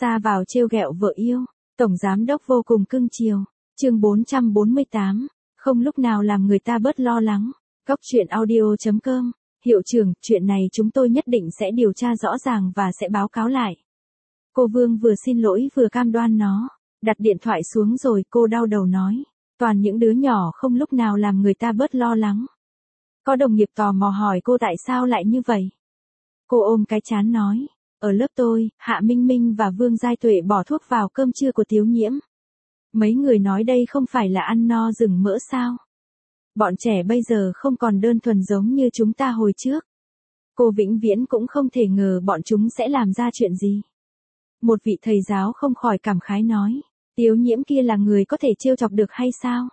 Ra vào trêu ghẹo vợ yêu, tổng giám đốc vô cùng cưng chiều. Chương 448, không lúc nào làm người ta bớt lo lắng. Góc truyện audio.com. Hiệu trưởng, chuyện này chúng tôi nhất định sẽ điều tra rõ ràng và sẽ báo cáo lại. Cô Vương vừa xin lỗi vừa cam đoan nó. Đặt điện thoại xuống rồi cô đau đầu nói. Toàn những đứa nhỏ không lúc nào làm người ta bớt lo lắng. Có đồng nghiệp tò mò hỏi cô tại sao lại như vậy. Cô ôm cái trán nói. Ở lớp tôi, Hạ Minh Minh và Vương Giai Tuệ bỏ thuốc vào cơm trưa của Tiếu Nhiễm. Mấy người nói đây không phải là ăn no rừng mỡ sao? Bọn trẻ bây giờ không còn đơn thuần giống như chúng ta hồi trước. Cô vĩnh viễn cũng không thể ngờ bọn chúng sẽ làm ra chuyện gì. Một vị thầy giáo không khỏi cảm khái nói. Tiếu Nhiễm kia là người có thể trêu chọc được hay sao?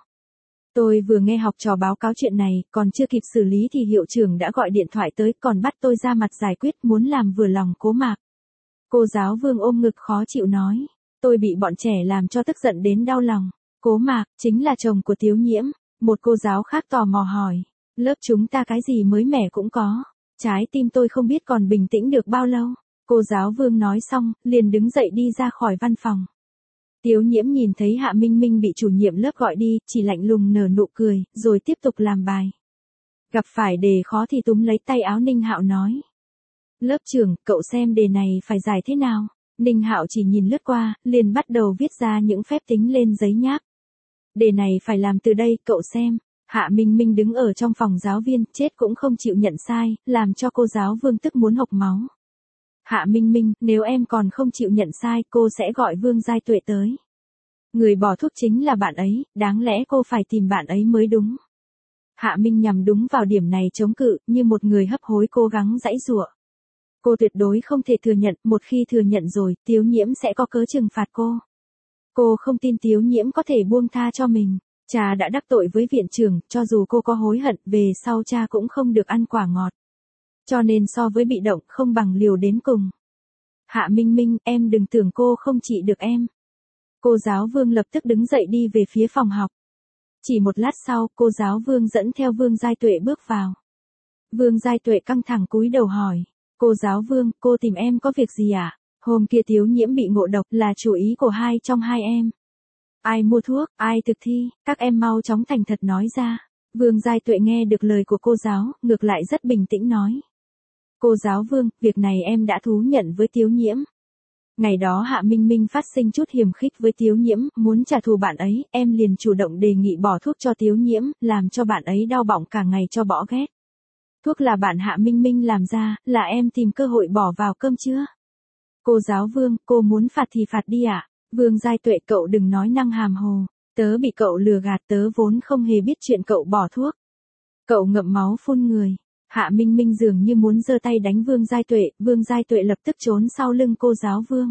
Tôi vừa nghe học trò báo cáo chuyện này, còn chưa kịp xử lý thì hiệu trưởng đã gọi điện thoại tới, còn bắt tôi ra mặt giải quyết, muốn làm vừa lòng Cố Mạc. Cô giáo Vương ôm ngực khó chịu nói. Tôi bị bọn trẻ làm cho tức giận đến đau lòng. Cố Mạc, chính là chồng của Tiếu Nhiễm. Một cô giáo khác tò mò hỏi. Lớp chúng ta cái gì mới mẻ cũng có. Trái tim tôi không biết còn bình tĩnh được bao lâu. Cô giáo Vương nói xong, liền đứng dậy đi ra khỏi văn phòng. Tiếu Nhiễm nhìn thấy Hạ Minh Minh bị chủ nhiệm lớp gọi đi, chỉ lạnh lùng nở nụ cười, rồi tiếp tục làm bài. Gặp phải đề khó thì túm lấy tay áo Ninh Hạo nói. Lớp trưởng, cậu xem đề này phải giải thế nào? Ninh Hạo chỉ nhìn lướt qua, liền bắt đầu viết ra những phép tính lên giấy nháp. Đề này phải làm từ đây, cậu xem. Hạ Minh Minh đứng ở trong phòng giáo viên, chết cũng không chịu nhận sai, làm cho cô giáo Vương tức muốn hộc máu. Hạ Minh Minh, nếu em còn không chịu nhận sai, cô sẽ gọi Vương Giai Tuệ tới. Người bỏ thuốc chính là bạn ấy, đáng lẽ cô phải tìm bạn ấy mới đúng. Hạ Minh nhằm đúng vào điểm này chống cự, như một người hấp hối cố gắng giãy giụa. Cô tuyệt đối không thể thừa nhận, một khi thừa nhận rồi, Tiếu Nhiễm sẽ có cớ trừng phạt cô. Cô không tin Tiếu Nhiễm có thể buông tha cho mình. Cha đã đắc tội với viện trưởng, cho dù cô có hối hận, về sau cha cũng không được ăn quả ngọt. Cho nên so với bị động, không bằng liều đến cùng. Hạ Minh Minh, em đừng tưởng cô không trị được em. Cô giáo Vương lập tức đứng dậy đi về phía phòng học. Chỉ một lát sau, cô giáo Vương dẫn theo Vương Giai Tuệ bước vào. Vương Giai Tuệ căng thẳng cúi đầu hỏi. Cô giáo Vương, cô tìm em có việc gì ạ? Hôm kia Tiếu Nhiễm bị ngộ độc là chủ ý của hai trong hai em. Ai mua thuốc, ai thực thi, các em mau chóng thành thật nói ra. Vương Giai Tuệ nghe được lời của cô giáo, ngược lại rất bình tĩnh nói. Cô giáo Vương, việc này em đã thú nhận với Tiếu Nhiễm. Ngày đó Hạ Minh Minh phát sinh chút hiềm khích với Tiếu Nhiễm, muốn trả thù bạn ấy, em liền chủ động đề nghị bỏ thuốc cho Tiếu Nhiễm, làm cho bạn ấy đau bọng cả ngày cho bỏ ghét. Thuốc là bạn Hạ Minh Minh làm ra, là em tìm cơ hội bỏ vào cơm trưa. Cô giáo Vương, cô muốn phạt thì phạt đi ạ. Vương Giai Tuệ, cậu đừng nói năng hàm hồ. Tớ bị cậu lừa gạt, tớ vốn không hề biết chuyện cậu bỏ thuốc. Cậu ngậm máu phun người. Hạ Minh Minh dường như muốn giơ tay đánh Vương Giai Tuệ lập tức trốn sau lưng cô giáo Vương.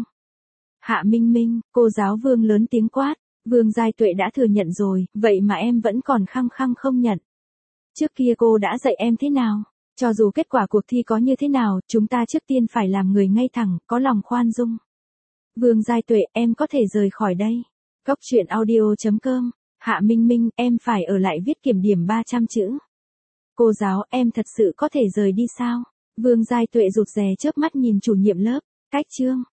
Hạ Minh Minh, cô giáo Vương lớn tiếng quát. Vương Giai Tuệ đã thừa nhận rồi, vậy mà em vẫn còn khăng khăng không nhận. Trước kia cô đã dạy em thế nào? Cho dù kết quả cuộc thi có như thế nào, chúng ta trước tiên phải làm người ngay thẳng, có lòng khoan dung. Vương Giai Tuệ, em có thể rời khỏi đây. Góc truyện audio.com. Hạ Minh Minh, em phải ở lại viết kiểm điểm 300 chữ. Cô giáo, em thật sự có thể rời đi sao? Vương Giai Tuệ rụt rè chớp mắt nhìn chủ nhiệm lớp. Cách chương.